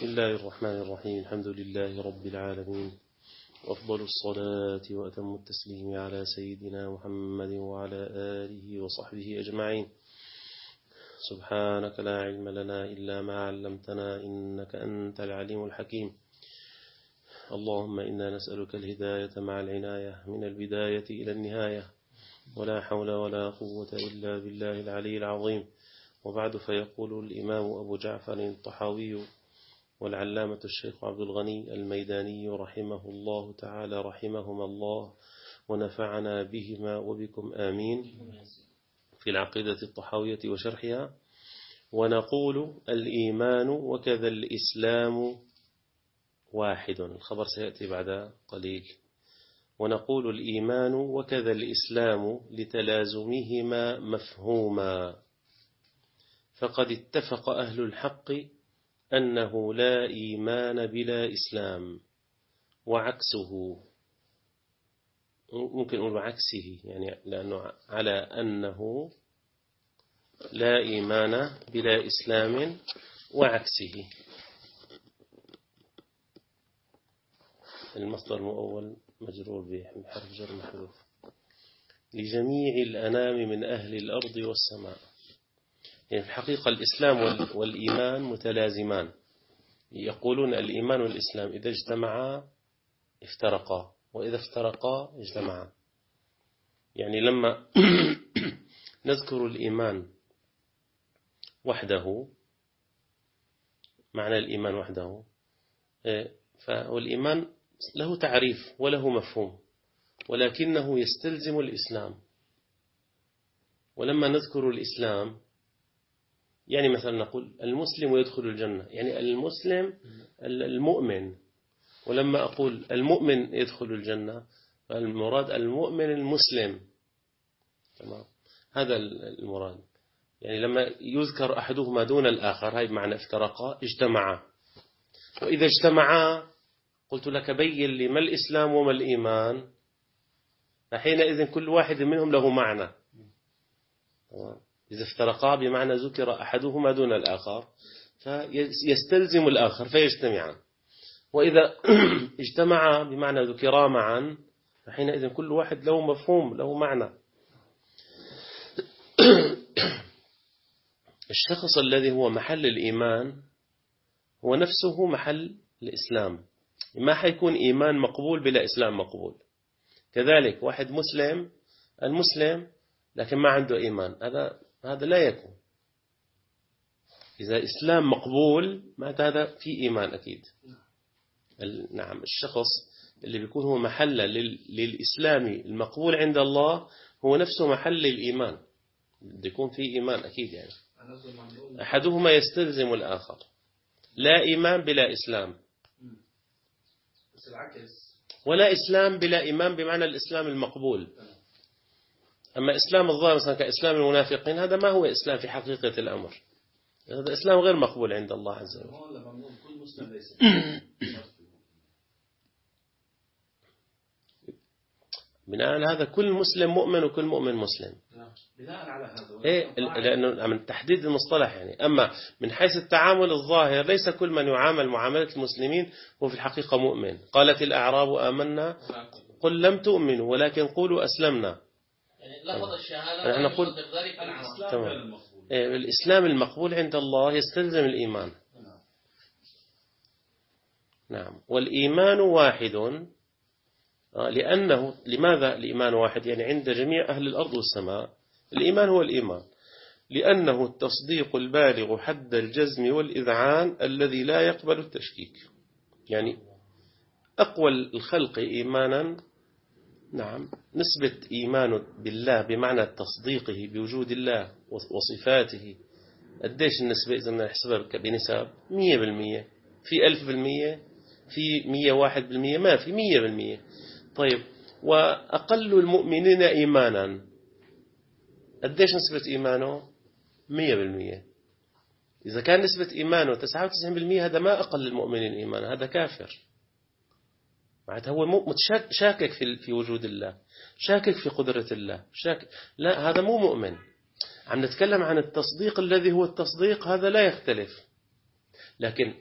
بسم الله الرحمن الرحيم. الحمد لله رب العالمين، وأفضل الصلاة وأتم التسليم على سيدنا محمد وعلى آله وصحبه أجمعين. سبحانك لا علم لنا إلا ما علمتنا إنك أنت العليم الحكيم. اللهم إنا نسألك الهداية مع العناية من البداية إلى النهاية، ولا حول ولا قوة إلا بالله العلي العظيم. وبعد، فيقول الإمام أبو جعفر الطحاوي والعلامة الشيخ عبد الغني الميداني رحمه الله تعالى رحمهما الله ونفعنا بهما وبكم آمين، في العقيدة الطحاوية وشرحها. ونقول الإيمان وكذا الإسلام واحد، الخبر سيأتي بعد قليل. ونقول الإيمان وكذا الإسلام لتلازمهما مفهوما، فقد اتفق أهل الحق أنه لا إيمان بلا إسلام، وعكسه ممكن نقول عكسه، يعني لأنه على أنه لا إيمان بلا إسلام وعكسه. المصدر المؤول مجرور بحرف جر محذوف. لجميع الأنام من أهل الأرض والسماء. يعني في الحقيقة الإسلام والإيمان متلازمان. يقولون الإيمان والإسلام إذا اجتمعا افترقا، وإذا افترقا اجتمعا. يعني لما نذكر الإيمان وحده، معنى الإيمان وحده، فالإيمان له تعريف وله مفهوم، ولكنه يستلزم الإسلام. ولما نذكر الإسلام، يعني مثلا نقول المسلم يدخل الجنة، يعني المسلم المؤمن. ولما أقول المؤمن يدخل الجنة، فالمراد المؤمن المسلم. تمام، هذا المراد. يعني لما يذكر أحدهما دون الآخر، هاي بمعنى افترقا، اجتمعا. وإذا اجتمعا قلت لك بين لي ما الإسلام وما الإيمان، فحينئذ كل واحد منهم له معنى. تمام. إذا افترقا بمعنى ذكر أحدهما دون الآخر، فيستلزم الآخر فيجتمعان. وإذا اجتمعا بمعنى ذكرا معا، فحينئذ كل واحد له مفهوم له معنى. الشخص الذي هو محل الإيمان هو نفسه محل الإسلام. ما حيكون إيمان مقبول بلا إسلام مقبول. كذلك واحد مسلم، المسلم لكن ما عنده إيمان، هذا لا يكون. إذا إسلام مقبول معناته هذا في إيمان أكيد. نعم، الشخص اللي بيكون هو محل للإسلام المقبول عند الله هو نفسه محل الإيمان، بده يكون في إيمان أكيد. يعني أحدهما يستلزم الآخر. لا إيمان بلا إسلام، ولا إسلام بلا إيمان بمعنى الإسلام المقبول. أما إسلام الظاهر مثلا كإسلام المنافقين، هذا ما هو إسلام في حقيقة الأمر. هذا إسلام غير مقبول عند الله عز وجل. بناء على هذا كل مسلم مؤمن وكل مؤمن مسلم. بناء على هذا، لأنه من تحديد المصطلح يعني. أما من حيث التعامل الظاهر، ليس كل من يعامل معاملة المسلمين هو في الحقيقة مؤمن. قالت الأعراب آمنا قل لم تؤمنوا ولكن قولوا أسلمنا. لفظ الشهادة نحن نقول الإسلام المقبول عند الله يستلزم الإيمان. نعم. والإيمان واحد، لأنه لماذا الإيمان واحد؟ يعني عند جميع أهل الأرض والسماء الإيمان هو الإيمان، لأنه التصديق البالغ حد الجزم والإذعان الذي لا يقبل التشكيك. يعني أقوى الخلق إيمانا، نعم، نسبة إيمان بالله بمعنى تصديقه بوجود الله وصفاته، قديش النسبة إذا نحسبها بنسب 100%، في 1000%، في 101%، ما في 100%. طيب، وأقل المؤمنين إيمانا قديش نسبة إيمانه؟ 100%. إذا كان نسبة إيمانه 99%، هذا ما أقل المؤمنين إيمانا، هذا كافر. معناته هو شاكك في وجود الله، شاكك في قدرة الله، شاكك. لا، هذا مو مؤمن. عم نتكلم عن التصديق الذي هو التصديق، هذا لا يختلف. لكن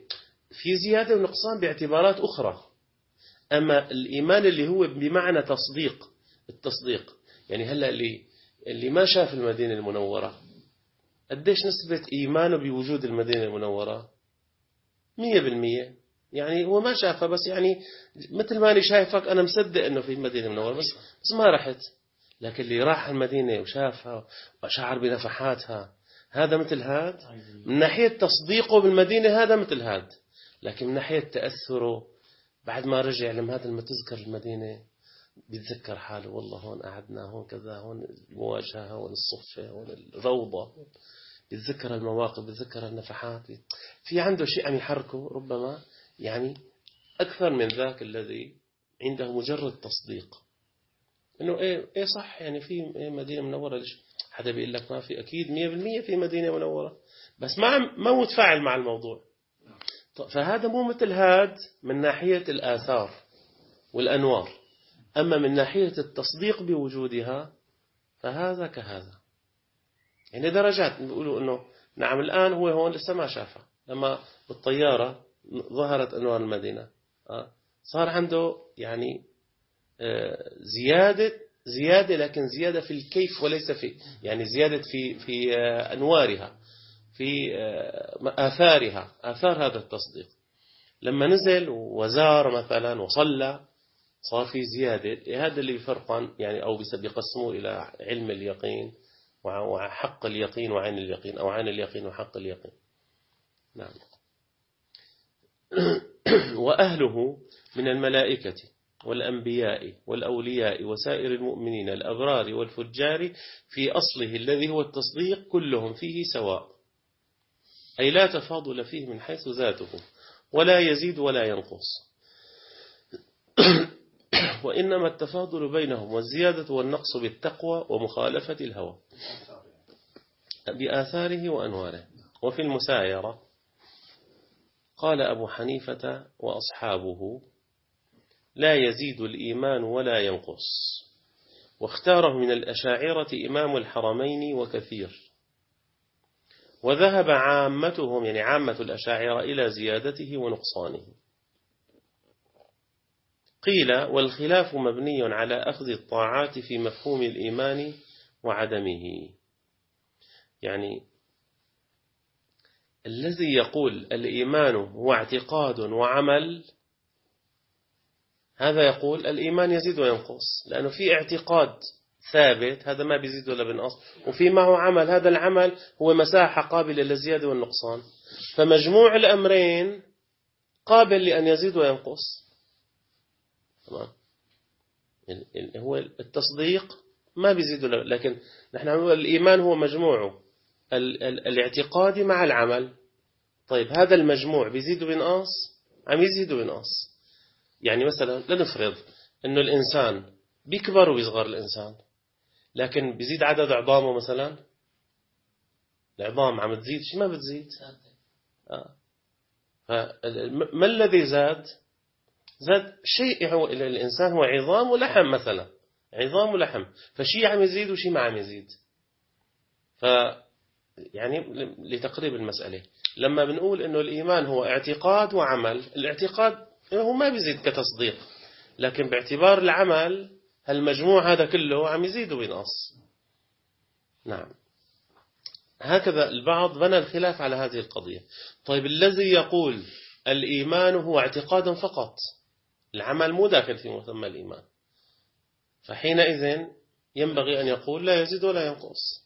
في زيادة ونقصان باعتبارات أخرى. أما الإيمان اللي هو بمعنى التصديق يعني هلأ اللي ما شاف المدينة المنورة قديش نسبة إيمانه بوجود المدينة المنورة؟ 100%. يعني هو ما شافها، بس يعني مثل ما أنا شايفك أنا مصدق إنه في مدينة منورة، بس ما رحت. لكن اللي راح المدينة وشافها وشعر بنفحاتها هذا مثل هاد. من ناحية تصديقه بالمدينة هذا مثل هاد، لكن من ناحية تأثره بعد ما رجع لما هذا لما تذكر المدينة بيتذكر حاله، والله هون قعدنا، هون كذا، هون المواجهة، هون الصفة، هون الروضة، بيتذكر المواقف، بيتذكر النفحات، في عنده شيء عم يحركه ربما يعني أكثر من ذاك الذي عنده مجرد تصديق إنه إيه صح، يعني في مدينة منورة. ليش حدا بيقول لك ما في؟ أكيد 100% في مدينة منورة، بس ما متفاعل مع الموضوع. فهذا مو مثل هاد من ناحية الآثار والأنوار، أما من ناحية التصديق بوجودها فهذا كهذا. يعني درجات. بيقولوا إنه نعم الآن هو هون لسه ما شافها، لما بالطيارة ظهرت أنوار المدينة صار عنده يعني زيادة، لكن زيادة في الكيف وليس في، يعني زيادة في أنوارها، في آثارها، آثار هذا التصديق. لما نزل وزار مثلا وصلى صار في زيادة. هذا اللي يفرقان يعني، أو بيقسموه إلى علم اليقين وحق اليقين وعين اليقين، أو عين اليقين وحق اليقين. نعم. وأهله من الملائكة والأنبياء والأولياء وسائر المؤمنين الأبرار والفجار في أصله الذي هو التصديق كلهم فيه سواء، أي لا تفاضل فيه من حيث ذاته، ولا يزيد ولا ينقص، وإنما التفاضل بينهم والزيادة والنقص بالتقوى ومخالفة الهوى بآثاره وأنواره. وفي المسايرة قال أبو حنيفة وأصحابه لا يزيد الإيمان ولا ينقص، واختاره من الأشاعرة إمام الحرمين وكثير، وذهب عامتهم يعني عامة الأشاعرة إلى زيادته ونقصانه. قيل والخلاف مبني على أخذ الطاعات في مفهوم الإيمان وعدمه. يعني الذي يقول الإيمان هو اعتقاد وعمل، هذا يقول الإيمان يزيد وينقص، لأنه في اعتقاد ثابت هذا ما بيزيد ولا بينقص، وفي معه عمل، هذا العمل هو مساحة قابلة للزيادة والنقصان، فمجموع الأمرين قابل لأن يزيد وينقص. تمام. هو التصديق ما بيزيد ولا، لكن نحن نقول الإيمان هو مجموعه الاعتقادي مع العمل. طيب هذا المجموع بيزيد وبينقص؟ عم يزيد وبينقص. يعني مثلا لنفرض أنه الإنسان بيكبر وبيصغر الإنسان، لكن بيزيد عدد عظامه مثلا، العظام عم تزيد شيء ما بتزيد. فما الذي زاد شيء، هو الإنسان هو عظام ولحم مثلا، عظام ولحم، فشيء عم يزيد وشيء ما عم يزيد. يعني لتقريب المسألة لما بنقول إنه الإيمان هو اعتقاد وعمل، الاعتقاد هو ما بيزيد كتصديق، لكن باعتبار العمل هالمجموع هذا كله عم يزيد وينقص. نعم. هكذا البعض بنى الخلاف على هذه القضية. طيب الذي يقول الإيمان هو اعتقاد فقط، العمل مو داخل في مسمى الإيمان، فحينئذ ينبغي أن يقول لا يزيد ولا ينقص.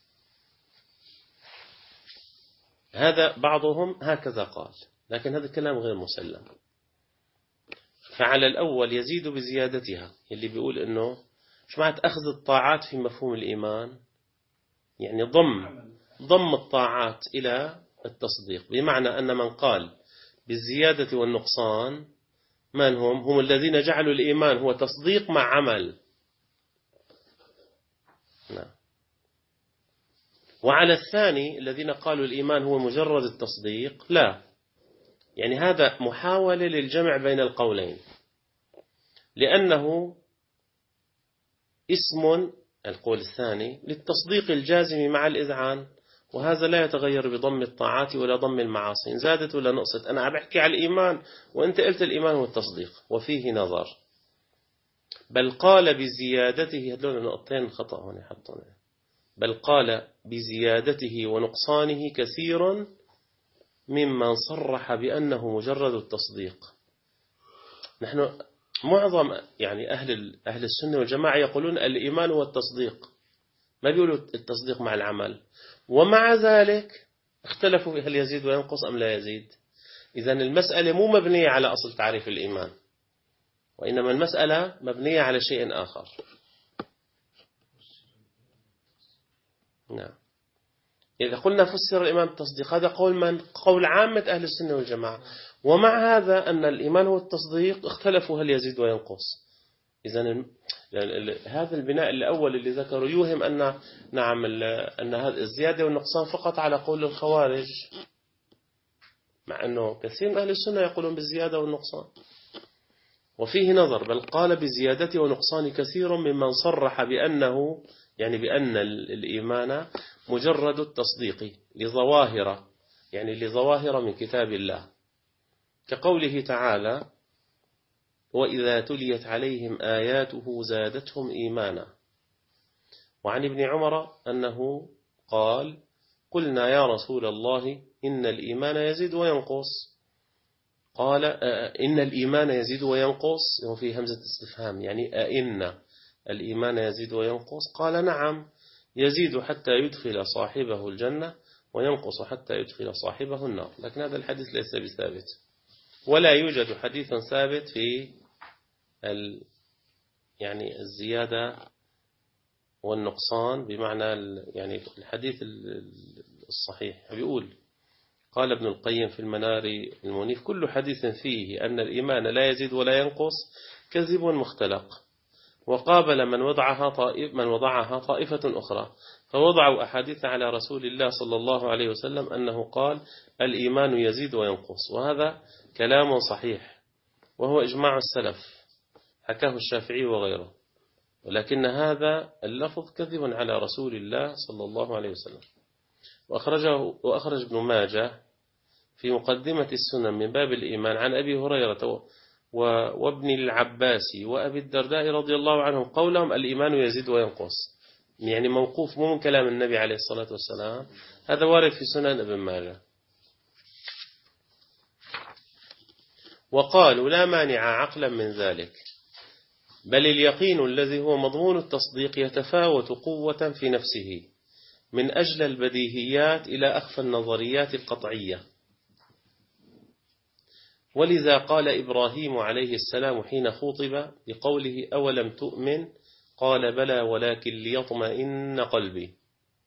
هذا بعضهم هكذا قال، لكن هذا الكلام غير مسلم. فعلى الأول يزيد بزيادتها، اللي بيقول إنه مش معنى أخذ الطاعات في مفهوم الإيمان، يعني ضم الطاعات إلى التصديق، بمعنى أن من قال بالزيادة والنقصان من هم الذين جعلوا الإيمان هو تصديق مع عمل. نعم. وعلى الثاني الذين قالوا الإيمان هو مجرد التصديق، لا، يعني هذا محاولة للجمع بين القولين، لأنه اسم القول الثاني للتصديق الجازم مع الإذعان، وهذا لا يتغير بضم الطاعات ولا ضم المعاصي، إن زادت ولا نقصت. أنا بحكي على الإيمان وأنت قلت الإيمان هو التصديق، وفيه نظر. بل قال بزيادته، هذول نقطتين خطأ هون حطنا. بل قال بزيادته ونقصانه كثير ممن صرح بأنه مجرد التصديق. نحن معظم يعني أهل السنة والجماعة يقولون الإيمان هو التصديق، ما بيقولوا التصديق مع العمل، ومع ذلك اختلفوا في هل يزيد وينقص أم لا يزيد. إذن المسألة مو مبنية على أصل تعريف الإيمان، وإنما المسألة مبنية على شيء آخر. نعم. إذا قلنا فسر الإيمان بالتصديق، هذا قول عامة أهل السنة والجماعة. ومع هذا أن الإيمان هو التصديق اختلفوا هل يزيد وينقص. إذن هذا البناء الأول اللي ذكروا يوهم أن نعم أن هذه الزيادة والنقصان فقط على قول الخوارج، مع أنه كثير من أهل السنة يقولون بالزيادة والنقصان. وفيه نظر. بل قال بزيادة ونقصان كثير ممن صرح بأنه يعني بأن الإيمان مجرد التصديق لظواهر، يعني لظواهر من كتاب الله، كقوله تعالى: وإذا تليت عليهم آياته زادتهم إيمانا. وعن ابن عمر أنه قال: قلنا يا رسول الله إن الإيمان يزيد وينقص. قال: إن الإيمان يزيد وينقص، وفي همزة استفهام يعني أئن الإيمان يزيد وينقص؟ قال: نعم، يزيد حتى يدخل صاحبه الجنة وينقص حتى يدخل صاحبه النار. لكن هذا الحديث ليس بثابت، ولا يوجد حديث ثابت في يعني الزيادة والنقصان بمعنى يعني الحديث الصحيح. بيقول: قال ابن القيم في المنار المنيف: كل حديث فيه أن الإيمان لا يزيد ولا ينقص كذب مختلق. وقابل من وضعها طائفة أخرى، فوضعوا أحاديث على رسول الله صلى الله عليه وسلم أنه قال: الإيمان يزيد وينقص. وهذا كلام صحيح، وهو إجماع السلف، حكاه الشافعي وغيره، ولكن هذا اللفظ كذب على رسول الله صلى الله عليه وسلم. وأخرج ابن ماجه في مقدمة السنن من باب الإيمان عن أبي هريرة وابن العباس وأبي الدرداء رضي الله عنهم قولهم: الإيمان يزيد وينقص، يعني موقوف، مو من كلام النبي عليه الصلاة والسلام. هذا وارد في سنن ابن ماجه. وقالوا: لا مانع عقلا من ذلك، بل اليقين الذي هو مضمون التصديق يتفاوت قوة في نفسه من أجل البديهيات إلى أخفى النظريات القطعية. ولذا قال إبراهيم عليه السلام حين خوطب بقوله: أولم تؤمن؟ قال: بلى ولكن ليطمئن قلبي.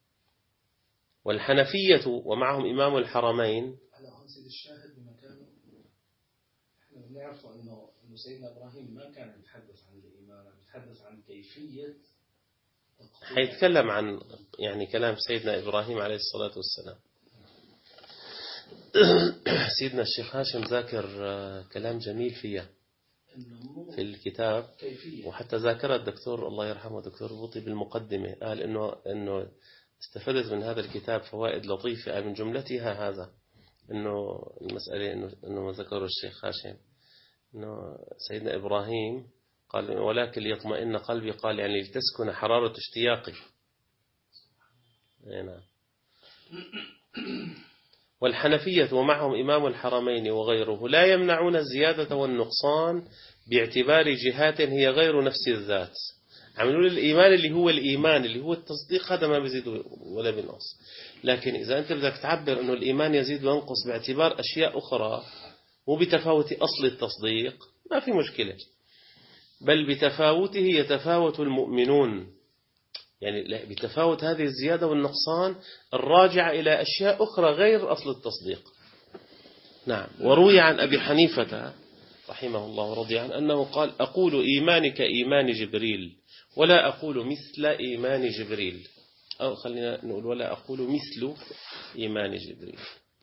والحنفية ومعهم إمام الحرمين. على خمسة الشاهد بمكانه، احنا بنعرف أنه سيدنا إبراهيم ما كان يتحدث عن الإيمان، يتحدث عن كيفية. حيتكلم عن يعني كلام سيدنا إبراهيم عليه الصلاة والسلام. سيدنا الشيخ هاشم ذاكر كلام جميل فيها في الكتاب، وحتى ذاكر الدكتور الله يرحمه دكتور بوطي بالمقدمة، قال إنه استفدت من هذا الكتاب فوائد لطيفة، من جملتها هذا إنه المسألة إنه ما ذكره الشيخ هاشم إنه سيدنا إبراهيم قال: ولكن ليطمئن قلبي، قال يعني لتسكن حرارة اشتياقي. نعم. والحنفية ومعهم إمام الحرمين وغيره لا يمنعون الزيادة والنقصان باعتبار جهات هي غير نفس الذات. عملوا الإيمان اللي هو الإيمان اللي هو التصديق، هذا ما بيزيد ولا بينقص. لكن إذا أنت بدك تعبر أنه الإيمان يزيد وينقص باعتبار أشياء أخرى وبتفاوت أصل التصديق، ما في مشكلة. بل بتفاوته يتفاوت المؤمنون، يعني بتفاوت هذه الزيادة والنقصان الراجعة إلى أشياء أخرى غير أصل التصديق. نعم. وروي عن أبي حنيفة رحمه الله ورضي عنه أنه قال: أقول إيماني كإيمان جبريل ولا أقول مثل إيمان جبريل، أو خلينا نقول ولا أقول مثل إيمان جبريل،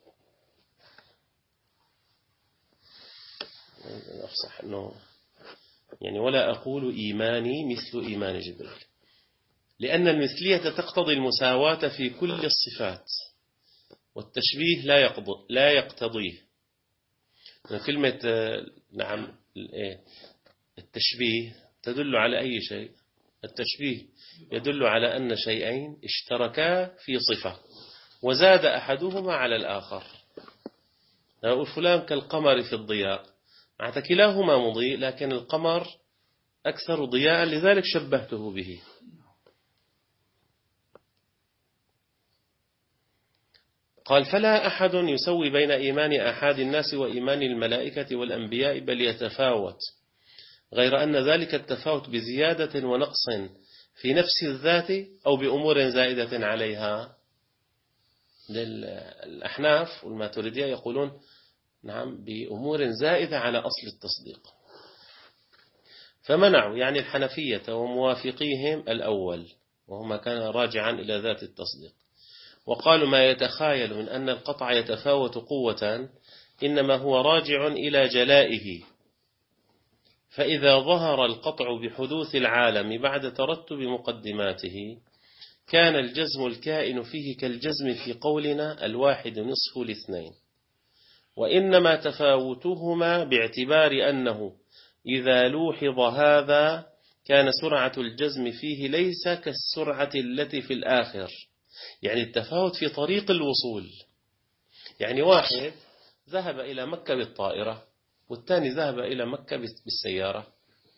أفصح أنه يعني ولا أقول إيماني مثل إيمان جبريل، لأن المثلية تقتضي المساواة في كل الصفات، والتشبيه لا يقتضيه. كلمة نعم التشبيه تدل على أي شيء؟ التشبيه يدل على أن شيئين اشتركا في صفة وزاد أحدهما على الآخر. أقول فلان كالقمر في الضياء، معناتها كلاهما مضيء لكن القمر أكثر ضياء لذلك شبهته به. قال فلا أحد يسوي بين إيمان أحد الناس وإيمان الملائكة والأنبياء بل يتفاوت، غير أن ذلك التفاوت بزيادة ونقص في نفس الذات أو بأمور زائدة عليها. الأحناف والماتريدية يقولون نعم بأمور زائدة على أصل التصديق، فمنعوا يعني الحنفية وموافقيهم الأول وهما كان راجعا إلى ذات التصديق، وقالوا ما يتخايل من أن القطع يتفاوت قوة إنما هو راجع إلى جلائه، فإذا ظهر القطع بحدوث العالم بعد ترتب مقدماته كان الجزم الكائن فيه كالجزم في قولنا الواحد نصف الاثنين، وإنما تفاوتهما باعتبار أنه إذا لوحظ هذا كان سرعة الجزم فيه ليس كالسرعة التي في الآخر، يعني التفاوت في طريق الوصول. يعني واحد ذهب إلى مكة بالطائرة والثاني ذهب إلى مكة بالسيارة،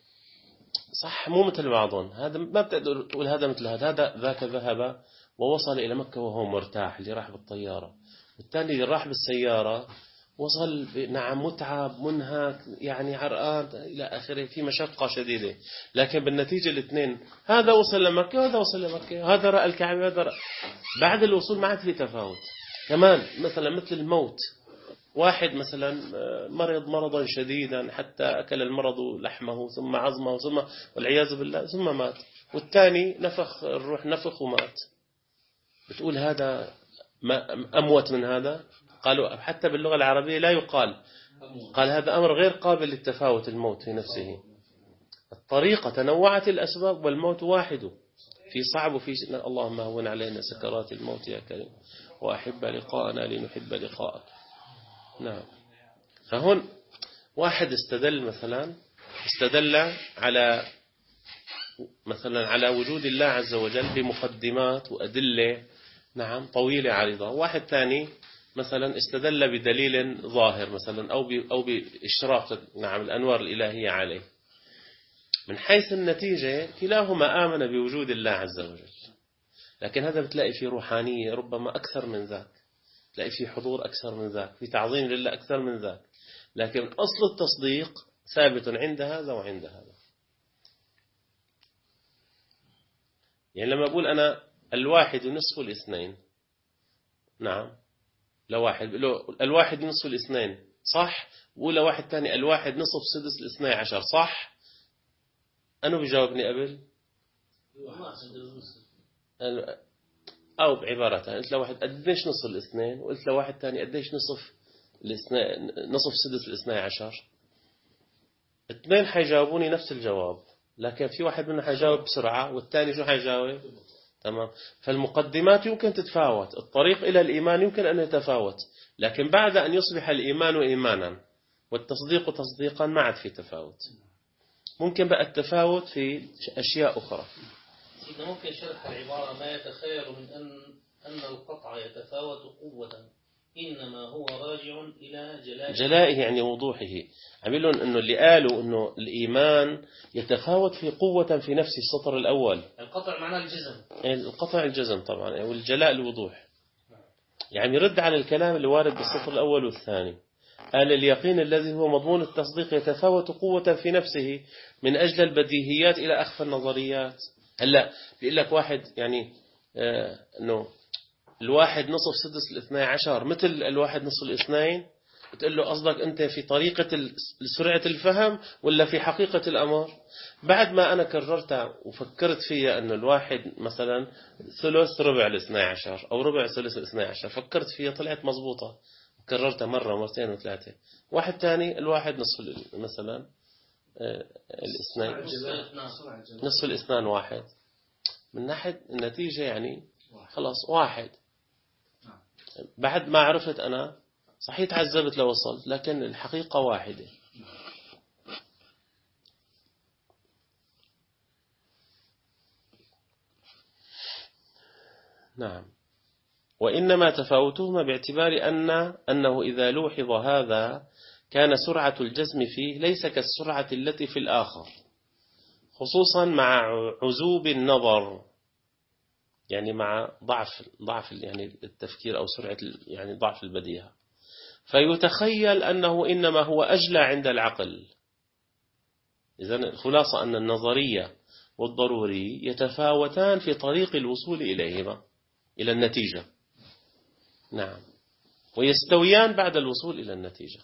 صح مو مثل بعضهم، هذا ما بتقدر تقول هذا مثل هذا، ذاك ذهب ووصل إلى مكة وهو مرتاح اللي راح بالطيارة، والثاني اللي راح بالسيارة وصل نعم متعب منهك يعني عرقان إلى آخره في مشقة شديدة، لكن بالنتيجة الاثنين هذا وصل لمكة وهذا وصل لمكة، هذا رأى الكعبة وهذا رأى. بعد الوصول ما عاد في تفاوت. كمان مثلا مثل الموت، واحد مثلا مرض مرضا شديدا حتى أكل المرض لحمه ثم عظمه ثم والعياذ بالله ثم مات، والثاني نفخ الروح نفخ ومات، بتقول هذا أموت من هذا؟ قالوا حتى باللغة العربية لا يقال، قال هذا أمر غير قابل للتفاوت الموت في نفسه، الطريقة تنوعت الأسباب والموت واحد، في صعب وفي اللهم هون علينا سكرات الموت يا كريم وأحب لقاءنا لنحب لقاءك. نعم. فهون واحد استدل على مثلا على وجود الله عز وجل بمقدمات وأدلة نعم طويلة عريضة، واحد ثاني مثلا استدل بدليل ظاهر مثلا أو بإشراق نعم الأنوار الإلهية عليه. من حيث النتيجة كلاهما آمن بوجود الله عز وجل، لكن هذا بتلاقي فيه روحانية ربما أكثر من ذاك، تلاقي فيه حضور أكثر من ذاك، في تعظيم لله أكثر من ذاك، لكن أصل التصديق ثابت عند هذا وعند هذا. يعني لما أقول أنا الواحد نصف الاثنين، نعم لواحد الواحد نصف الاثنين صح، ولا واحد ثاني الواحد نصف سدس الاثنين عشر صح، أنا بجاوبني قبل أو بعبارة ثانية قلت لواحد قديش نصف الاثنين وقلت لواحد ثاني قديش نصف سدس الاثنين عشر، اثنين حيجاوبوني نفس الجواب، لكن في واحد منهم حيجاوب بسرعة والثاني شو حيجاوب؟ تمام. فالمقدمات يمكن تتفاوت، الطريق إلى الإيمان يمكن أن يتفاوت، لكن بعد أن يصبح الإيمان إيمانا والتصديق تصديقا ما عاد في تفاوت. ممكن بقى التفاوت في أشياء أخرى. ممكن شرح العبارة ما يتخيل من أن القطع يتفاوت قوة إنما هو راجع إلى جلائه يعني وضوحه. عملون أنه اللي قالوا أنه الإيمان يتفاوت في قوة في نفس السطر الأول، القطع معناه الجزم، القطع الجزم طبعا، والجلاء الوضوح، يعني يرد على الكلام اللي وارد بالسطر الأول والثاني. قال اليقين الذي هو مضمون التصديق يتفاوت قوة في نفسه من أجل البديهيات إلى أخفى النظريات. هلا بيقول لك واحد يعني أنه الواحد نصف سدس الاثنين عشر مثل الواحد نصف الاثنين، بتقول له قصدك أنت في طريقة سرعة الفهم ولا في حقيقة الأمر؟ بعد ما أنا كررتها وفكرت فيها أنه الواحد مثلا ثلث ربع الاثنين عشر أو ربع ثلث الاثنين عشر، فكرت فيها طلعت مضبوطة، كررتها مرة مرتين وثلاثة. واحد تاني الواحد نصف مثلا الاثنين نصف الاثنين واحد، من ناحية النتيجة يعني خلاص واحد. بعد ما عرفت أنا صحيح تعذبت لو وصلت، لكن الحقيقة واحدة. نعم. وإنما تفاوتهما باعتبار أنه إذا لوحظ هذا كان سرعة الجزم فيه ليس كالسرعة التي في الآخر، خصوصا مع عزوب النظر، يعني مع ضعف يعني التفكير أو سرعة يعني ضعف البديهة، فيتخيل أنه إنما هو أجلى عند العقل. إذن الخلاصة أن النظرية والضروري يتفاوتان في طريق الوصول إليهما، إلى النتيجة. نعم. ويستويان بعد الوصول إلى النتيجة.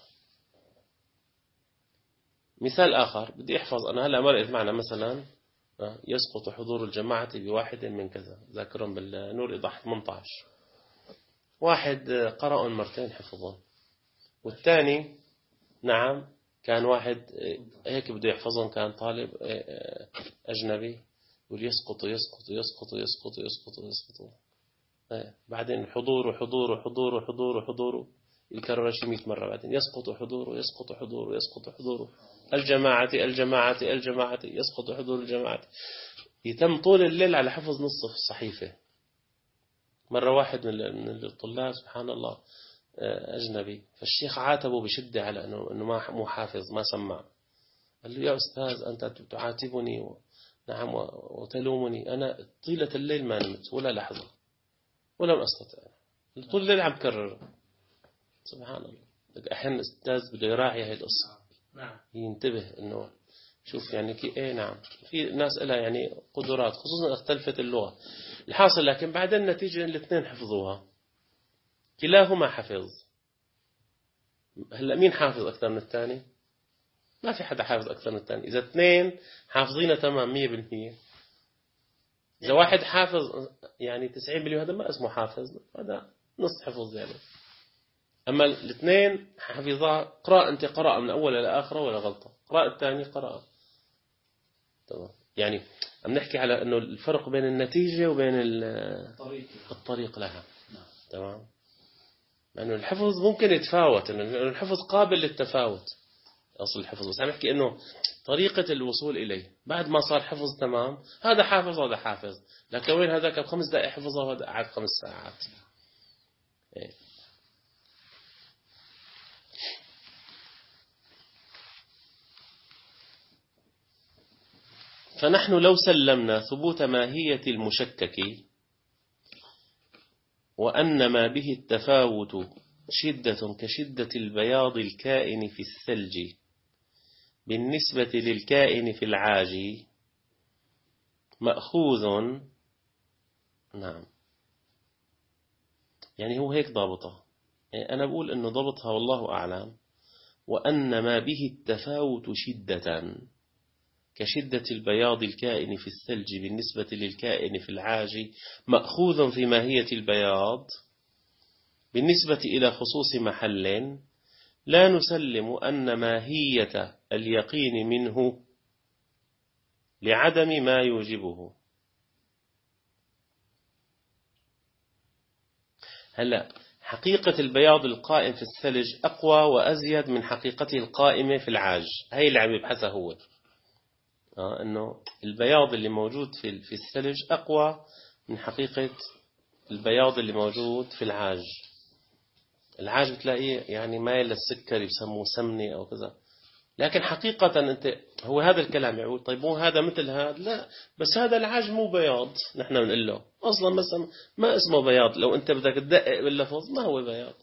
مثال آخر بدي أحفظ أنا هلأ مرقت معنا مثلا يسقط حضور الجماعة بواحد من كذا، ذاكرهم بالنور إيضاح 18. واحد قرأوا مرتين حفظهم، والثاني نعم كان واحد هيك بده يحفظهم، كان طالب أجنبي يقول يسقط يسقط يسقط يسقط يسقط يسقط. بعدين حضور وحضور وحضور وحضور وحضور يكرر شيء 100 مرة، بعدين يسقط حضور يسقط حضور يسقط حضور الجماعة الجماعة الجماعة يسقط حضور الجماعة. يتم طول الليل على حفظ نصف الصحيفة. مرة واحد من الطلاب سبحان الله أجنبي، فالشيخ عاتبه بشدة على أنه مو حافظ ما سمع. قال له يا أستاذ أنت تعاتبني نعم وتلومني، أنا طيلة الليل ما نمت ولا لحظة ولم أستطع، طول الليل عم كرر. سبحان الله. أحيانا الأستاذ بده يراعي هاي القصة، ينتبه إنه شوف يعني إيه. نعم في ناس لها يعني قدرات، خصوصا اختلفت اللغة. الحاصل لكن بعد النتيجة الاثنين حفظوها، كلاهما حفظ. هلا مين حافظ أكثر من الثاني؟ ما في حدا حافظ أكثر من الثاني. إذا اثنين حافظين تمام 100%، إذا واحد حافظ يعني 90% هذا ما اسمه حافظ، هذا نص حفظ يعني. أما الاثنين حفظا، قراءة أنت قراءة من أول إلى آخر ولا غلطة، قراءة الثاني قراءة تمام. يعني عم نحكي على أنه الفرق بين النتيجة وبين الطريق لها. تمام. لأنه الحفظ ممكن يتفاوت، إنه الحفظ قابل للتفاوت أصل الحفظ، بس عم نحكي إنه طريقة الوصول إليه بعد ما صار حفظ تمام، هذا حافظ وهذا حافظ، لكن وين هذاك ب5 دقائق حفظه وهذا قعد 5 ساعات. إيه. فنحن لو سلمنا ثبوت ماهية المشكك وأن ما به التفاوت شدة كشدة البياض الكائن في الثلج بالنسبة للكائن في العاج مأخوذ. نعم يعني هو هيك ضابطها، يعني أنا بقول أنه ضبطها والله أعلم. وأن ما به التفاوت شدة كشدة البياض الكائن في الثلج بالنسبة للكائن في العاج مأخوذ في ماهية البياض بالنسبة إلى خصوص محل، لا نسلم أن ماهية اليقين منه لعدم ما يوجبه. هلا حقيقة البياض القائم في الثلج أقوى وأزيد من حقيقته القائمة في العاج. هاي اللي عم يبحثها هو، أنه البياض اللي موجود في الثلج أقوى من حقيقة البياض اللي موجود في العاج. العاج بتلاقيه يعني مايل للسكر يسموه سمنة أو كذا، لكن حقيقة أنت هو هذا الكلام يقول طيب مو هذا مثل هذا؟ لا، بس هذا العاج مو بياض. نحن بنقول له أصلا مثلا ما اسمه بياض، لو أنت بدك تدقق باللفظ ما هو بياض.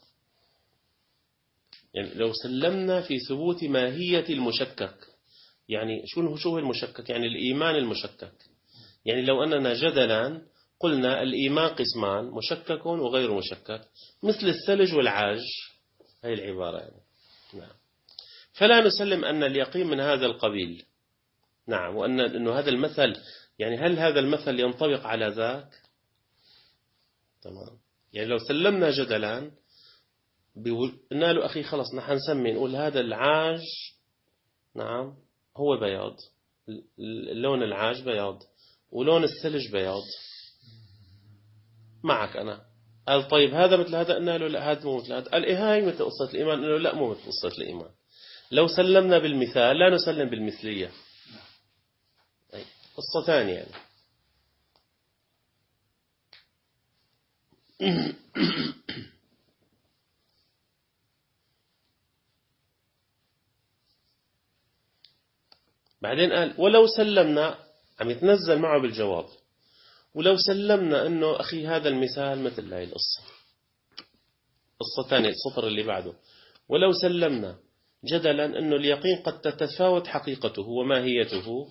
يعني لو سلمنا في ثبوت ماهية المشكك، يعني شو هو المشكك؟ يعني الإيمان المشكك. يعني لو أننا جدلا قلنا الإيمان قسمان، مشكك وغير مشكك، مثل الثلج والعاج، هذه العبارة يعني. نعم. فلا نسلم أن اليقين من هذا القبيل. نعم. وأن إنه هذا المثل، يعني هل هذا المثل ينطبق على ذاك؟ تمام. يعني لو سلمنا جدلا قلنا له أخي خلص نحن نسمي نقول هذا العاج نعم هو بياض، اللون العاج بياض ولون الثلج بياض، معك أنا قال طيب هذا مثل هذا، قلنا له لا هذا مو مثل هذا. قال إيه هاي مثل قصة الإيمان، قلنا له لا مو مثل قصة الإيمان. لو سلمنا بالمثال لا نسلم بالمثلية. قصة ثانية يعني. بعدين قال ولو سلمنا، عم يتنزل معه بالجواب، ولو سلمنا أنه أخي هذا المثال مثل هاي القصة. قصة ثانية السطر اللي بعده، ولو سلمنا جدلا أنه اليقين قد تتفاوت حقيقته وماهيته،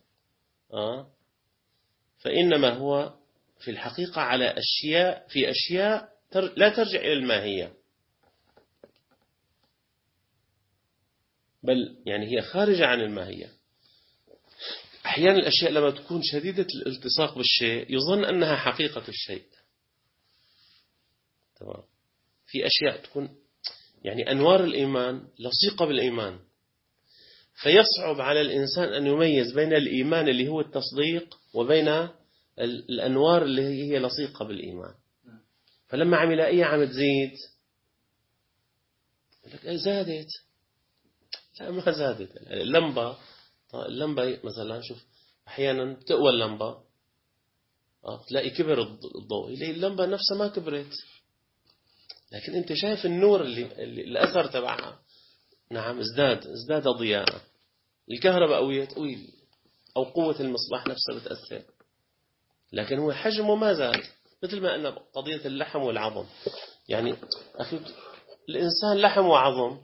فإنما هو في الحقيقة على أشياء، في أشياء لا ترجع إلى الماهية، بل يعني هي خارجة عن الماهية. أحيانا الأشياء لما تكون شديدة الالتصاق بالشيء يظن أنها حقيقة الشيء. تمام. في أشياء تكون يعني أنوار الإيمان لصيقة بالإيمان، فيصعب على الإنسان أن يميز بين الإيمان اللي هو التصديق وبين الأنوار اللي هي لصيقة بالإيمان. فلما عم يلاقيها عم تزيد يقول لك زادت، لا ما زادت. اللمبة مثلا شوف أحيانا بتقوى اللمبة، تلاقي كبر الضوء، يلاقي اللمبة نفسها ما كبرت، لكن أنت شايف النور اللي الأثر تبعها نعم ازداد ضياء. الكهرباء قويت أو قوة المصباح نفسها بتأثر، لكن هو حجمه ما زاد. مثل ما أن قضية اللحم والعظم، يعني أخي الإنسان لحم وعظم،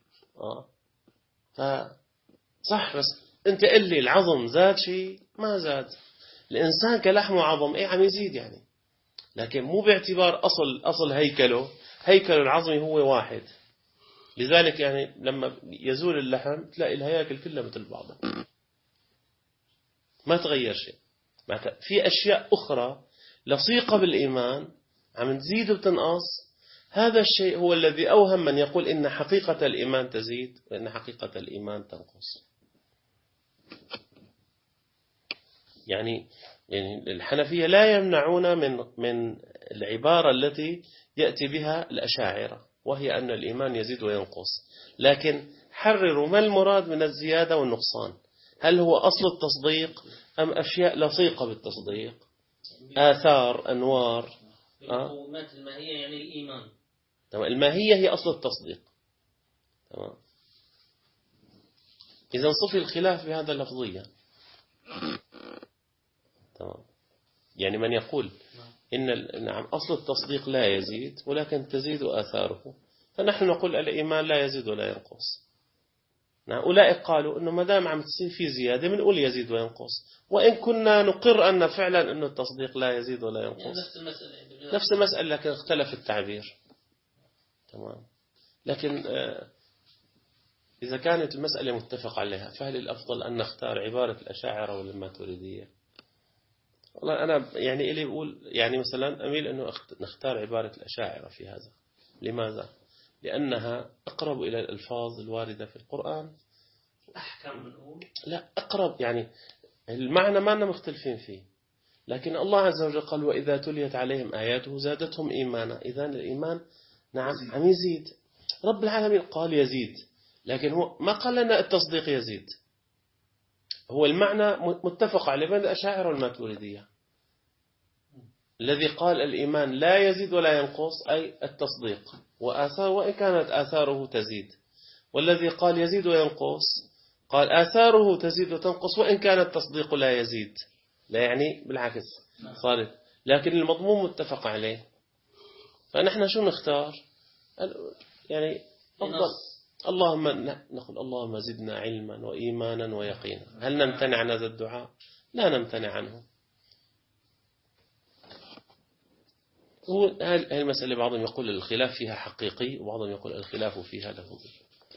صح، بس أنت قل لي العظم زاد شيء؟ ما زاد. الإنسان كلحم وعظم عم يزيد يعني، لكن مو باعتبار أصل هيكله العظمي هو واحد. لذلك يعني لما يزول اللحم تلاقي الهياكل كلها مثل بعضها، ما تغير شيء. في أشياء أخرى لصيقة بالإيمان عم تزيد وتنقص. هذا الشيء هو الذي أوهم من يقول إن حقيقة الإيمان تزيد وإن حقيقة الإيمان تنقص. يعني الحنفية لا يمنعون من العبارة التي يأتي بها الأشاعرة، وهي أن الإيمان يزيد وينقص، لكن حرروا ما المراد من الزيادة والنقصان. هل هو أصل التصديق أم أشياء لصيقة بالتصديق، آثار، أنوار؟ المقومات الماهية يعني الإيمان. تمام. الماهية هي أصل التصديق. تمام. إذا صفي الخلاف بهذا اللفظية. تمام. يعني من يقول إن نعم أصل التصديق لا يزيد ولكن تزيد آثاره، فنحن نقول الإيمان لا يزيد ولا ينقص. نعم. أولئك قالوا إنه ما دام عم تصير في زيادة بنقول يزيد وينقص، وإن كنا نقر أن فعلا إنه التصديق لا يزيد ولا ينقص. نفس المسألة لكن اختلف التعبير. تمام. لكن إذا كانت المسألة متفق عليها فهل الأفضل أن نختار عبارة الأشاعرة ولا الماتريدية؟ والله أنا يعني إلي بقول يعني مثلا أميل أنه نختار عبارة الأشاعرة في هذا. لماذا؟ لأنها أقرب إلى الألفاظ الواردة في القرآن. أحكم نقول لا أقرب، يعني المعنى ما مختلفين فيه، لكن الله عز وجل قال وإذا تليت عليهم آياته زادتهم إيمانا. إذن الإيمان نعم عم يزيد. رب العالمين قال يزيد، لكن هو ما قال لنا التصديق يزيد. هو المعنى متفق عليه بين الأشاعرة والماتريدية. الذي قال الإيمان لا يزيد ولا ينقص أي التصديق وآثار، وإن كانت آثاره تزيد. والذي قال يزيد وينقص قال آثاره تزيد وتنقص وإن كان التصديق لا يزيد. لا يعني بالعكس صارت، لكن المضمون متفق عليه. فنحن شو نختار؟ يعني أفضل اللهم نقول اللهم زدنا علما وإيمانا ويقينا. هل نمتنع عن هذا الدعاء؟ لا نمتنع عنه. هذه المسألة بعضهم يقول الخلاف فيها حقيقي وبعضهم يقول الخلاف فيها لفظي.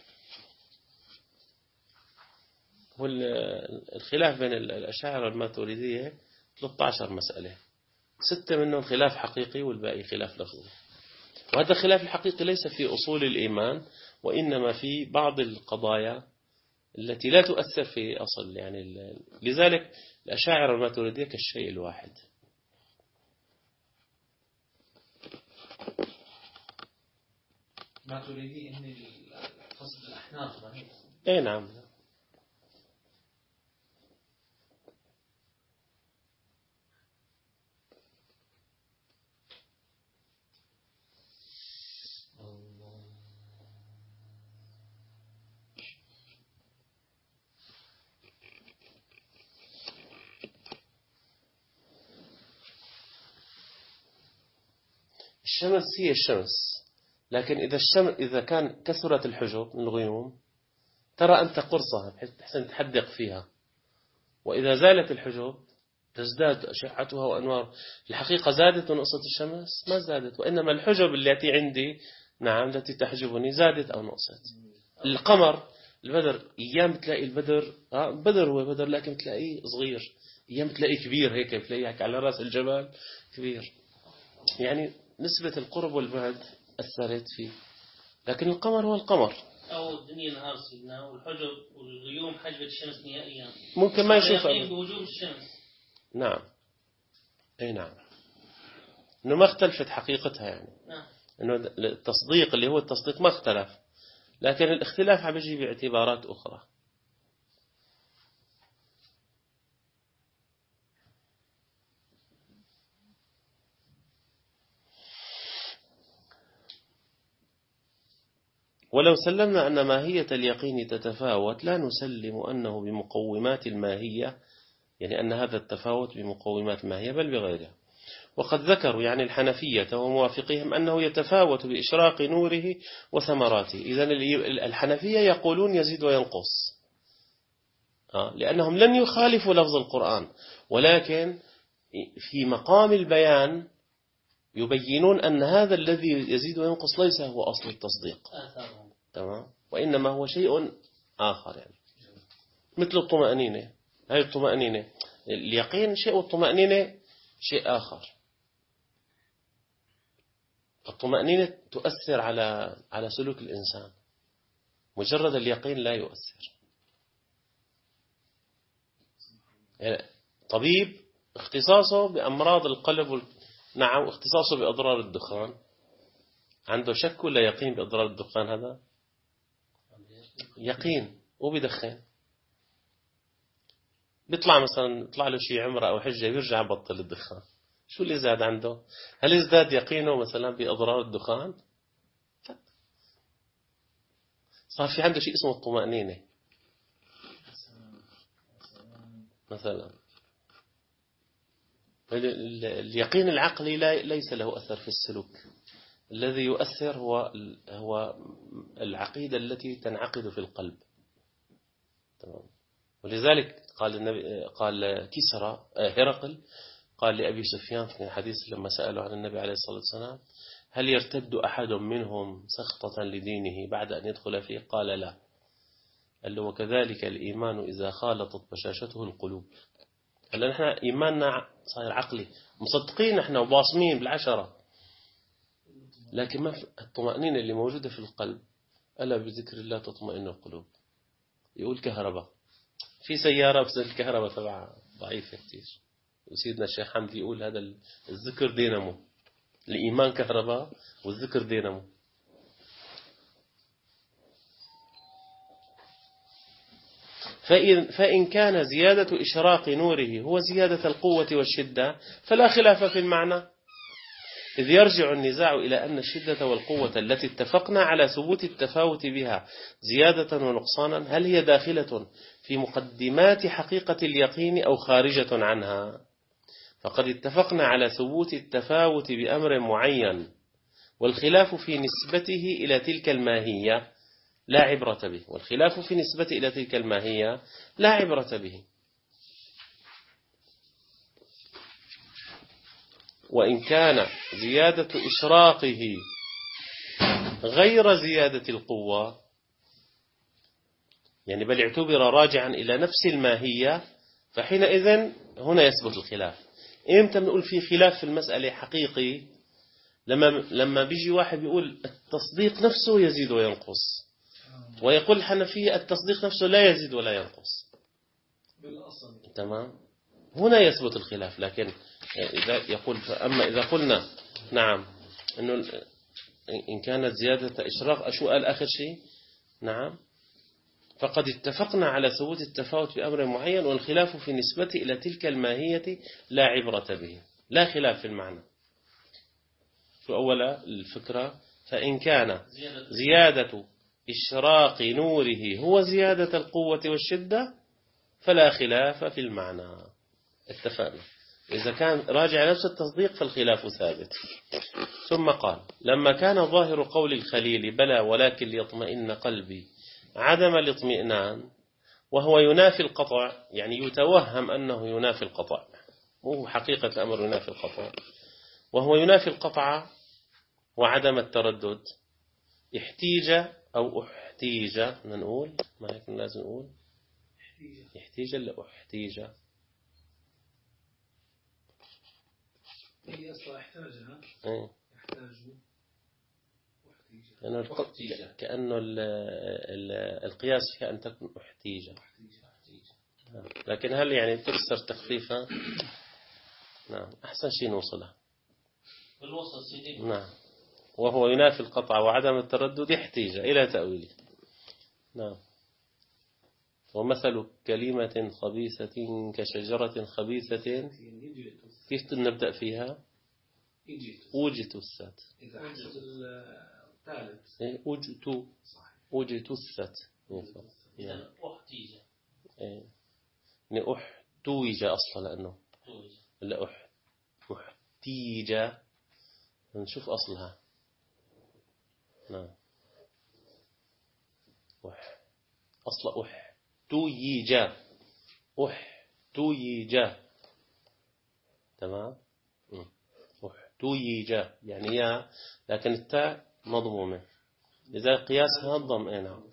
والخلاف بين الأشاعرة والماتريدية 13 مسألة، 6 منهم خلاف حقيقي والباقي خلاف لفظي. وهذا الخلاف الحقيقي ليس في أصول الإيمان، وإنما في بعض القضايا التي لا تؤثر في أصل يعني لذلك الأشاعرة والماتريدية كالشيء الواحد. ما تريدي أن قصد الأحناف ما هي؟ أي نعم. الشمس هي الشمس، لكن إذا كان كثرت الحجب من الغيوم ترى أنت قرصها بحيث تحسن تحدق فيها، وإذا زالت الحجب تزداد أشعتها وأنوار. الحقيقة زادت ونقصت الشمس؟ ما زادت، وإنما الحجب التي عندي نعم التي تحجبني زادت أو نقصت. القمر البدر أيام تلاقي البدر بدر هو بدر لكن تلاقيه صغير، أيام تلاقيه كبير هيك تلاقيه على رأس الجبل كبير، يعني نسبة القرب والبعد أثرت فيه، لكن القمر هو القمر. أو الدنيا نهار سيدنا والحجب والغيوم حجبت الشمس نهائيا، ممكن ما يشوف بوجود الشمس. نعم أي نعم، إنه ما اختلفت حقيقتها، يعني نعم. إنه التصديق اللي هو التصديق ما اختلف، لكن الاختلاف عم يجي باعتبارات أخرى. ولو سلمنا أن ماهية اليقين تتفاوت لا نسلم أنه بمقومات الماهية، يعني أن هذا التفاوت بمقومات الماهية بل بغيرها. وقد ذكروا يعني الحنفية وموافقهم أنه يتفاوت بإشراق نوره وثمراته. إذن الحنفية يقولون يزيد وينقص، لأنهم لن يخالفوا لفظ القرآن، ولكن في مقام البيان يبينون أن هذا الذي يزيد وينقص ليس هو أصل التصديق، تمام، وإنما هو شيء آخر، يعني مثل الطمأنينة. هذه الطمأنينة اليقين شيء والطمأنينة شيء آخر. الطمأنينة تؤثر على سلوك الإنسان، مجرد اليقين لا يؤثر. يعني طبيب اختصاصه بأمراض القلب نعم، اختصاصه بأضرار الدخان، عنده شك ولا يقين بأضرار الدخان؟ هذا يقين وبدخن، بيطلع مثلا يطلع له شيء عمره أو حجة بيرجع بطل الدخان. شو اللي زاد عنده؟ هل ازداد يقينه مثلا بأضرار الدخان؟ صار في عنده شيء اسمه الطمأنينة مثلا. اليقين العقلي ليس له أثر في السلوك، الذي يؤثر هو العقيدة التي تنعقد في القلب، تمام. ولذلك قال كسرى هرقل قال لأبي سفيان في الحديث لما سأله عن النبي عليه الصلاة والسلام: هل يرتد أحد منهم سخطة لدينه بعد أن يدخل فيه؟ قال لا. قال له: وكذلك الإيمان إذا خالطت بشاشته القلوب. هلا نحن إيماننا صاير عقلي، مصدقين نحن وباصمين بالعشرة، لكن ما في الطمأنينة اللي موجودة في القلب. ألا بذكر الله تطمئن القلوب. يقول كهرباء في سيارة بس الكهرباء تبعها ضعيفة كتير، وسيدنا الشيخ حمدي يقول هذا الذكر دينامو، الإيمان كهرباء والذكر دينامو. فإن كان زيادة إشراق نوره هو زيادة القوة والشدة فلا خلاف في المعنى، إذ يرجع النزاع إلى أن الشدة والقوة التي اتفقنا على ثبوت التفاوت بها زيادة ونقصانا هل هي داخلة في مقدمات حقيقة اليقين أو خارجة عنها. فقد اتفقنا على ثبوت التفاوت بأمر معين، والخلاف في نسبته إلى تلك الماهية لا عبرة به، والخلاف في نسبته إلى تلك الماهية لا عبرة به. وإن كان زيادة إشراقه غير زيادة القوة، يعني بل اعتبر راجعا إلى نفس الماهية، فحينئذ هنا يثبت الخلاف. إمتى بنقول في خلاف في المسألة حقيقي؟ لما بيجي واحد بيقول التصديق نفسه يزيد وينقص، ويقول الحنفية التصديق نفسه لا يزيد ولا ينقص، تمام، هنا يثبت الخلاف. لكن إذا يقول أما إذا قلنا نعم إنه إن كانت زيادة إشراق شو قال آخر شيء؟ نعم، فقد اتفقنا على ثبوت التفاوت بأمر معين، والخلاف في نسبته إلى تلك الماهية لا عبرة به. لا خلاف في المعنى. شو أول الفكرة؟ فإن كان زيادة إشراق نوره هو زيادة القوة والشدة فلا خلاف في المعنى. اتفقنا. إذا كان راجع نفس التصديق فالخلاف ثابت. ثم قال: لما كان ظاهر قول الخليل بلى ولكن ليطمئن قلبي عدم الاطمئنان، وهو ينافي القطع، يعني يتوهم أنه ينافي القطع، وهو حقيقة الأمر ينافي القطع، وهو ينافي القطع وعدم التردد، احتيج أو احتيج، نقول ما هيك لازم نقول احتيج ولا احتيج؟ هي أصلا احتاجها. كأنه القياس فيها أن تكون احتيجة، لكن هل يعني تكسر تخفيفها؟ نعم، أحسن شيء نوصلها بالوسط سيدي. نعم، وهو ينافي القطع وعدم التردد احتيج إلى تأويله. نعم. ومثل كلمة خبيثة كشجرة خبيثة، كيف نبدأ فيها؟ وجت السات. وجت السات. إذا أحتيج. أحتوج أصلا، لأنه لا أحتيج، نشوف أصلها. نعم، أصل أحتويج، أحتويج، تمام. أحتويج يعني يا، لكن التاء مضمومة، لذا قياسها الضم. نعم.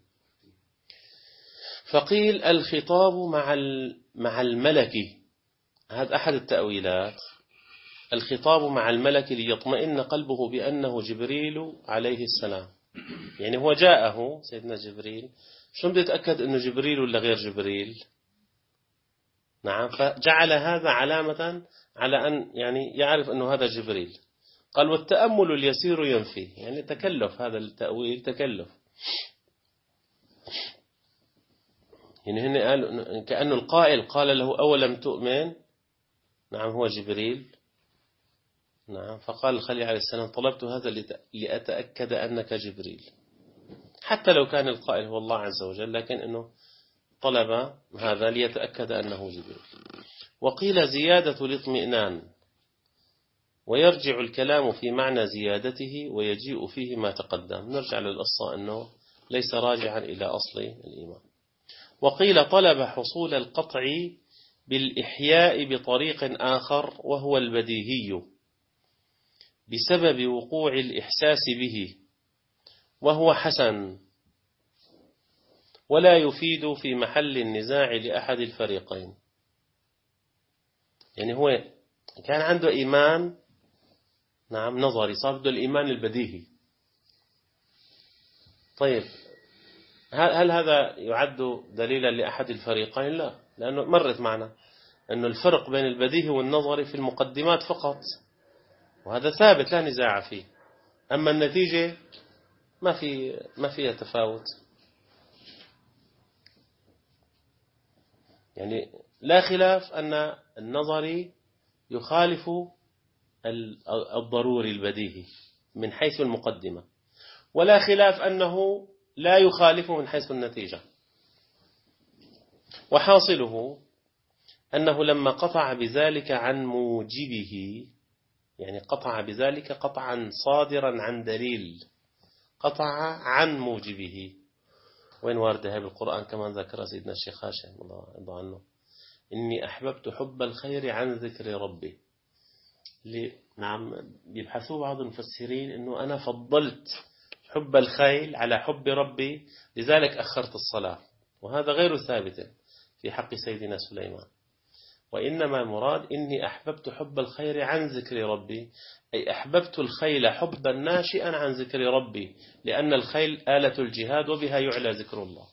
فقيل الخطاب مع الملك، هذا أحد التأويلات، الخطاب مع الملك ليطمئن قلبه بأنه جبريل عليه السلام. يعني هو جاءه سيدنا جبريل، شلون بده يتأكد أنه جبريل ولا غير جبريل؟ نعم، فجعل هذا علامة على أن يعني يعرف أنه هذا جبريل. قال: والتأمل اليسير ينفي، يعني تكلف هذا التأويل، تكلف. يعني هنا قال كأنه القائل قال له: أولم تؤمن؟ نعم، هو جبريل. نعم، فقال الخليل عليه السلام: طلبت هذا لأتأكد أنك جبريل، حتى لو كان القائل هو الله عز وجل، لكن أنه طلب هذا ليتأكد أنه جبريل. وقيل زيادة الاطمئنان، ويرجع الكلام في معنى زيادته ويجيء فيه ما تقدم. نرجع للقصة أنه ليس راجعا إلى أصل الإيمان. وقيل طلب حصول القطع بالإحياء بطريق آخر، وهو البديهي، بسبب وقوع الإحساس به، وهو حسن، ولا يفيد في محل النزاع لأحد الفريقين. يعني هو كان عنده إيمان، نعم، نظري، صار بده الإيمان البديهي. طيب، هل هذا يعد دليلا لأحد الفريقين؟ لا، لأنه مرت معنا أنه الفرق بين البديهي والنظري في المقدمات فقط، وهذا ثابت لا نزاع فيه. أما النتيجة ما فيها تفاوت. يعني لا خلاف أن النظري يخالف الضروري البديهي من حيث المقدمة، ولا خلاف أنه لا يخالفه من حيث النتيجة. وحاصله أنه لما قطع بذلك عن موجبه، يعني قطع بذلك قطعا صادرا عن دليل، قطع عن موجبه. وين واردة بالقرآن كما ذكر سيدنا الشيخ هاشم الله يرضى عنه: إني أحببت حب الخير عن ذكر ربي. نعم، بيبحثوا بعض المفسرين إنه أنا فضلت حب الخيل على حب ربي، لذلك أخرت الصلاة، وهذا غير ثابت في حق سيدنا سليمان. وإنما المراد إني أحببت حب الخير عن ذكر ربي، أي أحببت الخيل حبا ناشئا عن ذكر ربي، لأن الخيل آلة الجهاد وبها يعلى ذكر الله.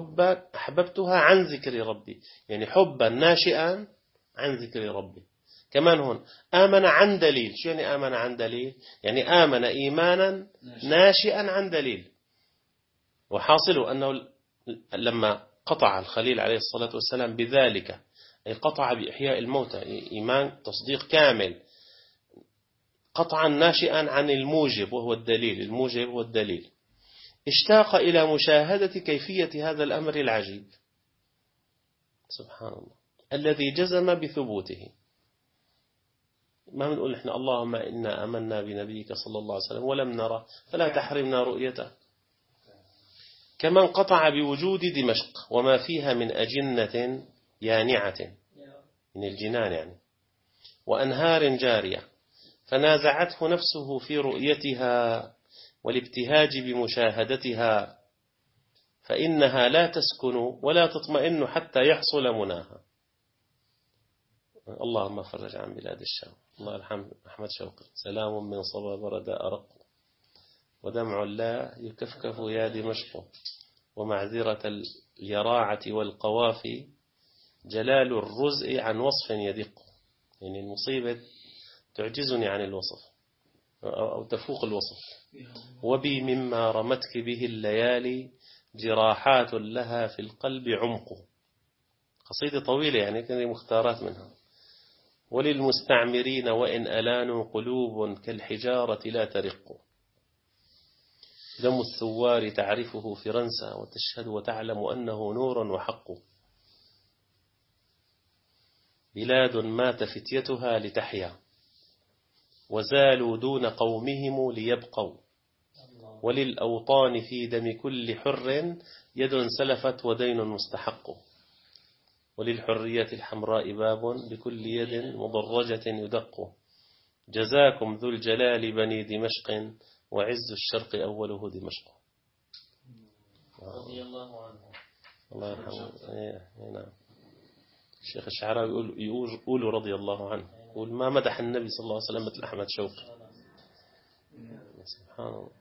أحببتها عن ذكر ربي، يعني حبا ناشئا عن ذكر ربي. كمان هون آمن عن دليل. شو يعني آمن عن دليل؟ يعني آمن إيمانا ناشئا عن دليل. وحاصله أنه لما قطع الخليل عليه الصلاة والسلام بذلك، أي قطع بإحياء الموتى، إيمان تصديق كامل، قطعا ناشئا عن الموجب وهو الدليل، الموجب هو الدليل، اشتاق إلى مشاهدة كيفية هذا الأمر العجيب سبحان الله الذي جزم بثبوته. ما بنقول إحنا اللهم إنا أمنا بنبيك صلى الله عليه وسلم ولم نرى فلا تحرمنا رؤيته. كمن قطع بوجود دمشق وما فيها من أجنة يانعة من الجنان يعني، وأنهار جارية، فنازعته نفسه في رؤيتها والابتهاج بمشاهدتها، فإنها لا تسكن ولا تطمئن حتى يحصل مناها. اللهم فرج عن بلاد الشام. الله يرحم أحمد شوقي. سلام من صبا برد أرق، ودمع لا يكفكف يا دمشق، ومعذرة اليراعة والقوافي، جلال الرزء عن وصف يدق. يعني المصيبة تعجزني عن الوصف أو تفوق الوصف. وبي مما رمتك به الليالي، جراحات لها في القلب عمق. قصيدة طويلة يعني كان مختارات منها. وللمستعمرين وإن ألانوا قلوب كالحجارة لا ترق، دم الثوار تعرفه فرنسا، وتشهد وتعلم أنه نور وحق. بلاد مات فتيتها لتحيا، وزالوا دون قومهم ليبقوا، وللأوطان في دم كل حر يد سلفت ودين مستحق، وللحرية الحمراء باب بكل يد مضرجة يدق. جزاكم ذو الجلال بني دمشق، وعز الشرق أوله دمشق. رضي الله عنه. الله يرحمه. نعم. الشيخ الشعراوي يقول رضي الله عنه، يقول ما مدح النبي صلى الله عليه وسلم مثل أحمد شوقي. سبحان الله.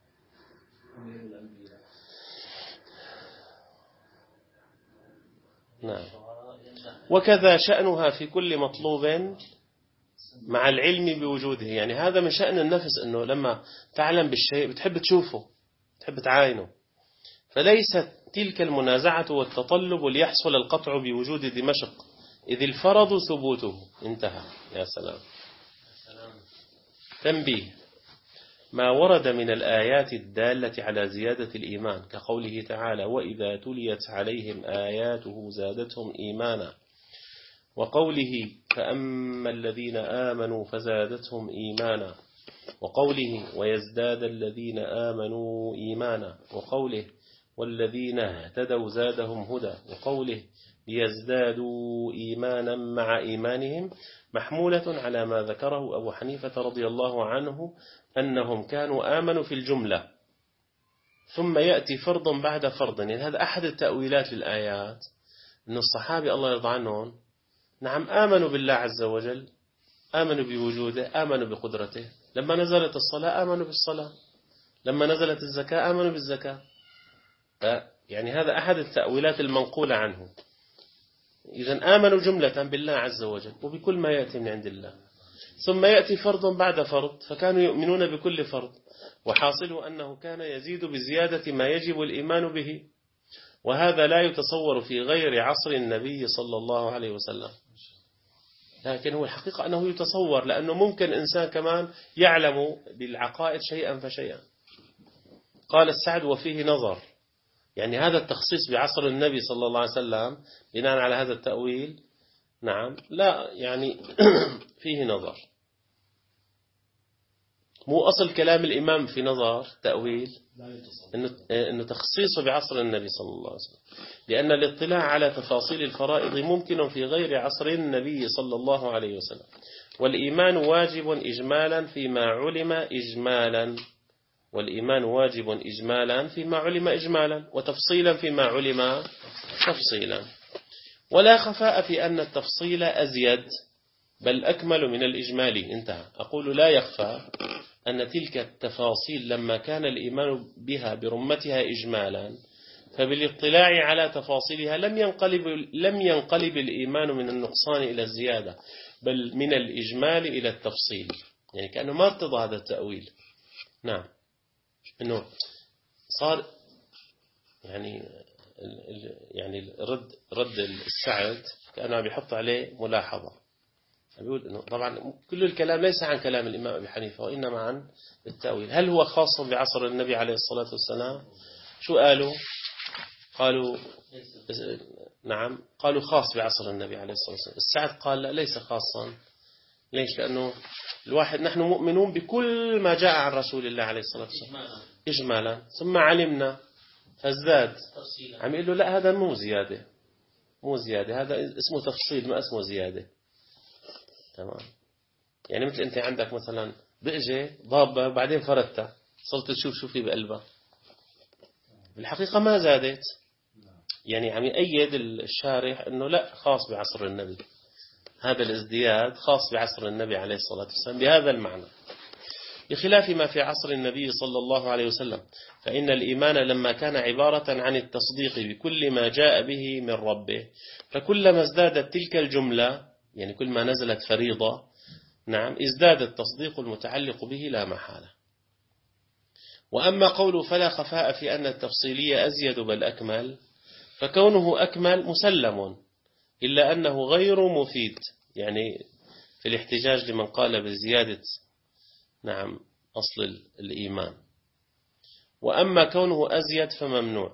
نعم. وكذا شأنها في كل مطلوب مع العلم بوجوده. يعني هذا من شأن النفس، أنه لما تعلم بالشيء بتحب تشوفه، بتحب تعاينه. فليست تلك المنازعة والتطلب ليحصل القطع بوجود دمشق، إذ الفرض ثبوته. انتهى. يا سلام. تنبيه: ما ورد من الآيات الدالة على زيادة الإيمان، كقوله تعالى: وإذا تليت عليهم آياته زادتهم إيمانا، وقوله: فأما الذين آمنوا فزادتهم إيمانا، وقوله: ويزداد الذين آمنوا إيمانا، وقوله: والذين اهتدوا زادهم هدى، وقوله: ليزدادوا إيمانا مع إيمانهم، محمولة على ما ذكره أبو حنيفة رضي الله عنه أنهم كانوا آمنوا في الجملة، ثم يأتي فرض بعد فرض. يعني هذا أحد التأويلات للآيات، أن الصحابة الله يرضى عنهم نعم آمنوا بالله عز وجل، آمنوا بوجوده، آمنوا بقدرته. لما نزلت الصلاة آمنوا بالصلاة، لما نزلت الزكاة آمنوا بالزكاة. يعني هذا أحد التأويلات المنقولة عنه. إذن آمنوا جملة بالله عز وجل وبكل ما يأتي من عند الله، ثم يأتي فرض بعد فرض، فكانوا يؤمنون بكل فرض، وحاصله أنه كان يزيد بزيادة ما يجب الإيمان به. وهذا لا يتصور في غير عصر النبي صلى الله عليه وسلم، لكن هو الحقيقة أنه يتصور، لأنه ممكن إنسان كمان يعلم بالعقائد شيئا فشيئا. قال السعد: وفيه نظر. يعني هذا التخصيص بعصر النبي صلى الله عليه وسلم بناء على هذا التأويل، نعم، لا يعني فيه نظر. مو أصل كلام الإمام في نظر تأويل، إنه تخصيصه بعصر النبي صلى الله عليه وسلم، لأن الاطلاع على تفاصيل الفرائض ممكن في غير عصر النبي صلى الله عليه وسلم. والإيمان واجب إجمالا فيما علم إجمالا، والإيمان واجب إجمالا فيما علم إجمالا، وتفصيلا فيما علم تفصيلا. ولا خفاء في أن التفصيل أزيد بل أكمل من الإجمال. انتهى. أقول لا يخفى أن تلك التفاصيل لما كان الإيمان بها برمتها إجمالا، فبالاطلاع على تفاصيلها لم ينقلب الإيمان من النقصان إلى الزيادة، بل من الإجمال إلى التفصيل، يعني كأنه ما ارتضى هذا التأويل. نعم، إنه صار يعني رد السعد كأنه بيحط عليه ملاحظة، بيقول إنه طبعا كل الكلام ليس عن كلام الإمام أبي حنيفة وإنما عن التأويل. هل هو خاص بعصر النبي عليه الصلاة والسلام؟ شو قالوا نعم، قالوا خاص بعصر النبي عليه الصلاة والسلام. السعد قال لا، ليس خاصا. ليش؟ لأنه نحن مؤمنون بكل ما جاء عن رسول الله عليه الصلاة والسلام إجمالا، ثم علمنا فازداد. عم يقول له لا، هذا مو زيادة، هذا اسمه تفصيل ما اسمه زيادة. تمام. يعني مثل أنت عندك مثلا بقجة ضابة بعدين فردتها، صرت تشوف شو في بقلبها، بالحقيقة ما زادت. يعني عم يأيد الشارح أنه لا، خاص بعصر النبي، هذا الازدياد خاص بعصر النبي عليه الصلاة والسلام بهذا المعنى، بخلاف ما في عصر النبي صلى الله عليه وسلم، فإن الإيمان لما كان عبارة عن التصديق بكل ما جاء به من ربه، فكلما ازدادت تلك الجملة، يعني كل ما نزلت فريضة، نعم، ازداد التصديق المتعلق به لا محالة. وأما قوله فلا خفاء في أن التفصيلية أزيد بل أكمل، فكونه أكمل مسلم، إلا أنه غير مفيد، يعني في الاحتجاج لمن قال بزيادة نعم أصل الإيمان. وأما كونه أزيد فممنوع.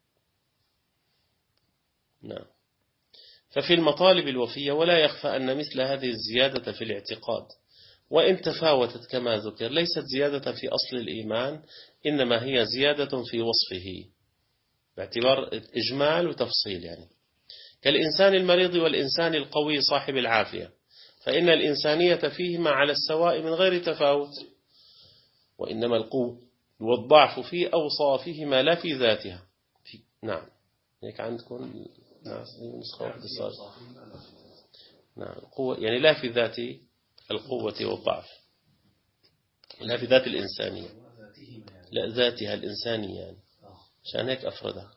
نعم. ففي المطالب الوفية ولا يخفى أن مثل هذه الزيادة في الاعتقاد وإن تفاوتت كما ذكر ليست زيادة في أصل الإيمان، إنما هي زيادة في وصفه باعتبار إجمال وتفصيل، يعني كالإنسان المريض والإنسان القوي صاحب العافية، فإن الإنسانية فيهما على السواء من غير تفاوت، وإنما القوة والضعف في أوصافهما لا في ذاتها. نعم، هيك عندكم نسخة واحدة صار. نعم، القوة يعني لا في ذات القوة والضعف، لا في ذات الإنسانية، لا ذاتها الإنسانية، يعني عشان هيك أفردها.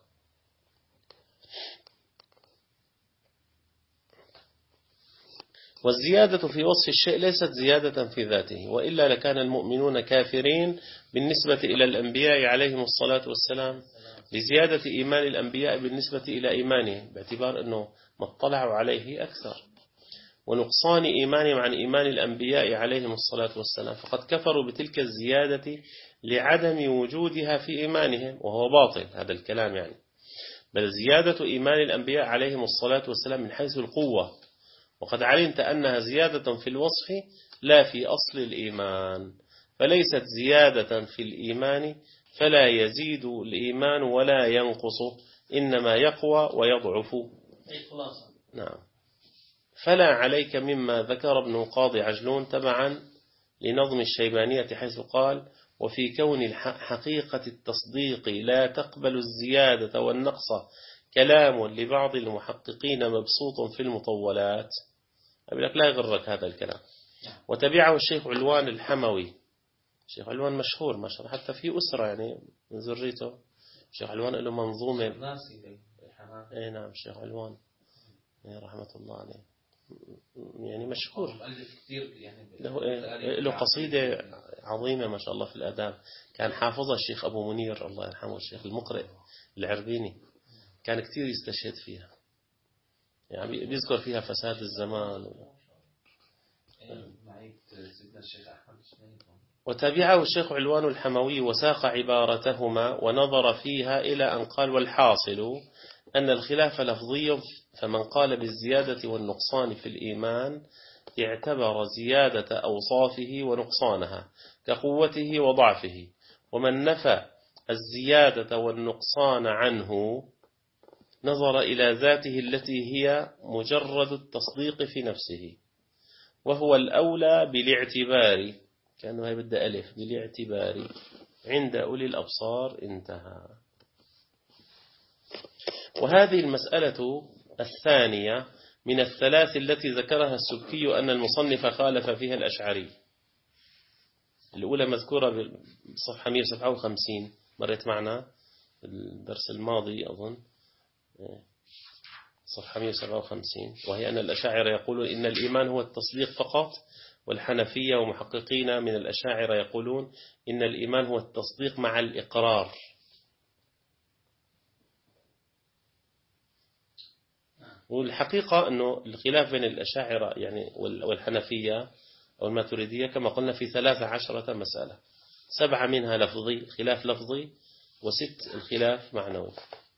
والزيادة في وصف الشيء ليست زيادة في ذاته، وإلا لكان المؤمنون كافرين بالنسبة إلى الأنبياء عليهم الصلاة والسلام لزيادة إيمان الأنبياء بالنسبة إلى إيمانهم، باعتبار أنه ما اطلعوا عليه أكثر، ونقصان إيمانهم عن إيمان الأنبياء عليهم الصلاة والسلام، فقد كفروا بتلك الزيادة لعدم وجودها في إيمانهم، وهو باطل هذا الكلام يعني. بل زيادة إيمان الأنبياء عليهم الصلاة والسلام من حيث القوة، وقد علمت أنها زيادة في الوصف لا في أصل الإيمان، فليست زيادة في الإيمان، فلا يزيد الإيمان ولا ينقص، إنما يقوى ويضعف. نعم. فلا عليك مما ذكر ابن قاضي عجلون تبعا لنظم الشيبانية حيث قال: وفي كون حقيقة التصديق لا تقبل الزيادة والنقص كلام لبعض المحققين مبسوط في المطولات. أقول لك لا يغرك هذا الكلام. وتبعه الشيخ علوان الحموي. الشيخ علوان مشهور ما شاء الله، حتى في أسرة يعني من ذريته. الشيخ علوان له منظومة. نعم الشيخ علوان رحمة الله عليه يعني مشهور، له قصيدة عظيمة ما شاء الله في الآداب، كان حافظها الشيخ أبو منير الله يرحمه، الشيخ المقرئ العربيني، كان كتير يستشهد فيها، يعني بيذكر فيها فساد الزمان. وتابعه الشيخ علوان الحموي وساق عبارتهما ونظر فيها إلى أن قال: والحاصل أن الخلاف لفظي، فمن قال بالزيادة والنقصان في الإيمان اعتبر زيادة أوصافه ونقصانها كقوته وضعفه، ومن نفى الزيادة والنقصان عنه نظر إلى ذاته التي هي مجرد التصديق في نفسه، وهو الأولى بالاعتبار، كأنه هي بدأ ألف، بالاعتبار عند أولي الأبصار. انتهى. وهذه المسألة الثانية من الثلاث التي ذكرها السبكي أن المصنف خالف فيها الأشعري. الأولى مذكورة بصفحة 157 مرت معنا، في الدرس الماضي أظن صفحة 157، وهي أن الأشاعرة يقولون إن الإيمان هو التصديق فقط، والحنفية ومحققين من الأشاعرة يقولون إن الإيمان هو التصديق مع الإقرار. والحقيقة أنه الخلاف بين الأشاعرة يعني والحنفية أو الماتريدية كما قلنا في 13 مسألة، 7 منها لفظي خلاف لفظي، و6 الخلاف معنوي.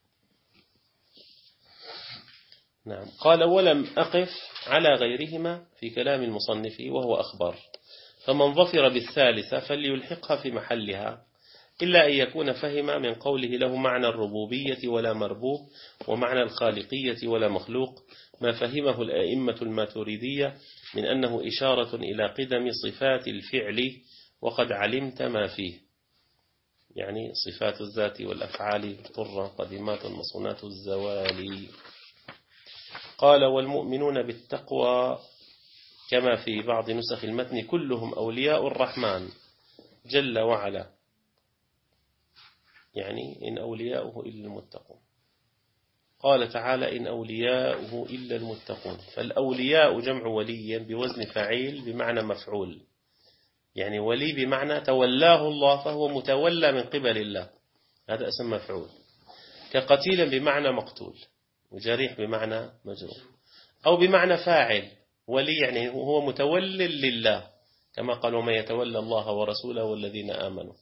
نعم. قال ولم أقف على غيرهما في كلام المصنف وهو أخبر، فمن ظفر بالثالثة فليلحقها في محلها، إلا أن يكون فهم من قوله له معنى الربوبية ولا مربوب ومعنى الخالقية ولا مخلوق ما فهمه الأئمة الماتريدية من أنه إشارة إلى قدم صفات الفعل وقد علمت ما فيه، يعني صفات الذات والأفعال طرة قديمات مصونات الزوال. قال والمؤمنون بالتقوى كما في بعض نسخ المتن كلهم أولياء الرحمن جل وعلا، يعني إن أولياؤه إلا المتقون. قال تعالى إن أولياؤه إلا المتقون، فالأولياء جمع وليا بوزن فعيل بمعنى مفعول، يعني ولي بمعنى تولاه الله فهو متولى من قبل الله، هذا اسم مفعول. كقتيل بمعنى مقتول، وجريح بمعنى مجروح، أو بمعنى فاعل ولي يعني هو متول لله كما قال ومن يتولى الله ورسوله والذين آمنوا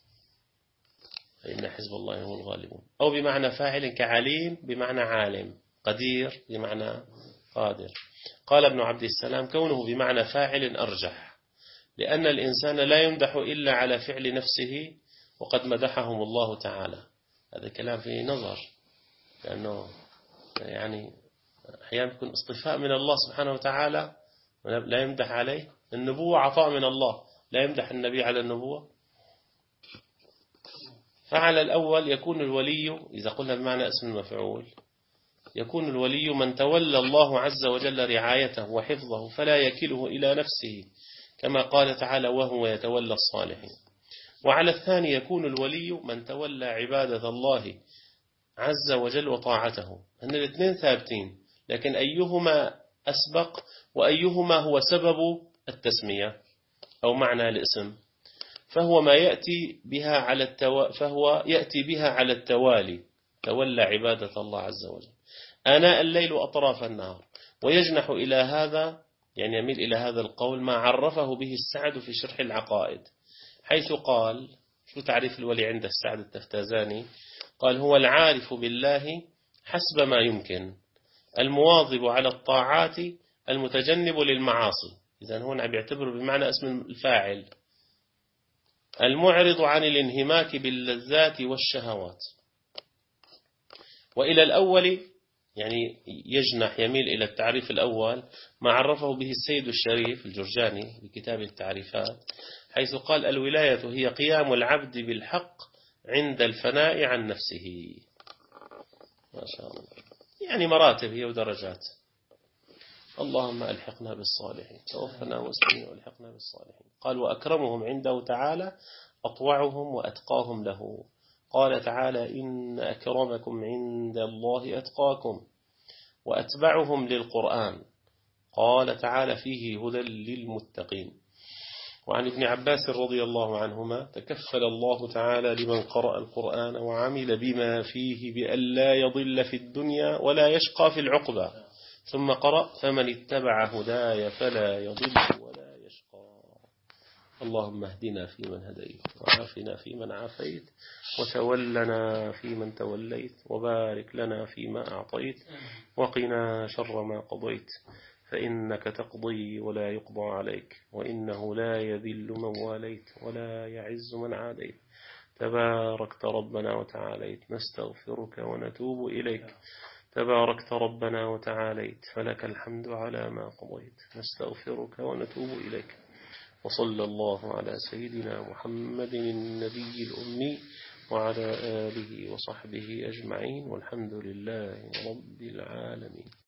فإن حزب الله هم الغالبون، أو بمعنى فاعل كعليم بمعنى عالم، قدير بمعنى قادر. قال ابن عبد السلام كونه بمعنى فاعل أرجح، لأن الإنسان لا يمدح إلا على فعل نفسه وقد مدحهم الله تعالى. هذا كلام فيه نظر، لأنه يعني أحيانا يكون اصطفاء من الله سبحانه وتعالى لا يمدح عليه. النبوة عطاء من الله، لا يمدح النبي على النبوة. فعلى الأول يكون الولي إذا قلنا بمعنى اسم المفعول يكون الولي من تولى الله عز وجل رعايته وحفظه فلا يكله إلى نفسه كما قال تعالى وهو يتولى الصالحين. وعلى الثاني يكون الولي من تولى عبادة الله عز وجل وطاعته، أن الاثنين ثابتين، لكن أيهما أسبق وأيهما هو سبب التسمية أو معنى الاسم، فهو يأتي بها على التوالي، تولى عبادة الله عز وجل آناء الليل وأطراف النهار، ويجنح إلى هذا يعني يميل إلى هذا القول ما عرفه به السعد في شرح العقائد، حيث قال شو تعريف الولي عند السعد التفتازاني؟ قال هو العارف بالله حسب ما يمكن، المواظب على الطاعات، المتجنب للمعاصي. إذن هنا بيعتبره بمعنى اسم الفاعل، المعرض عن الانهماك باللذات والشهوات. وإلى الأول يعني يجنح يميل إلى التعريف الأول ما عرفه به السيد الشريف الجرجاني بكتاب التعريفات، حيث قال الولاية هي قيام العبد بالحق عند الفناء عن نفسه. ما شاء الله، يعني مراتب هي ودرجات. اللهم ألحقنا بالصالحين، توفنا مسلمين والحقنا بالصالحين. قال وأكرمهم عنده تعالى أطوعهم وأتقاهم له. قال تعالى إن أكرمكم عند الله أتقاكم. وأتبعهم للقرآن، قال تعالى فيه هدى للمتقين. وعن ابن عباس رضي الله عنهما تكفل الله تعالى لمن قرأ القرآن وعمل بما فيه بألا يضل في الدنيا ولا يشقى في العقبة، ثم قرأ فمن اتبع هداي فلا يضل ولا يشقى. اللهم اهدنا فيمن هديت، وعافنا فيمن عافيت، وتولنا فيمن توليت، وبارك لنا فيما أعطيت، وقنا شر ما قضيت، فإنك تقضي ولا يقضى عليك، وإنه لا يذل من واليت ولا يعز من عاديت، تباركت ربنا وتعاليت، نستغفرك ونتوب إليك. تباركت ربنا وتعاليت، فلك الحمد على ما قضيت، نستغفرك ونتوب إليك. وصلى الله على سيدنا محمد النبي الأمي وعلى آله وصحبه أجمعين، والحمد لله رب العالمين.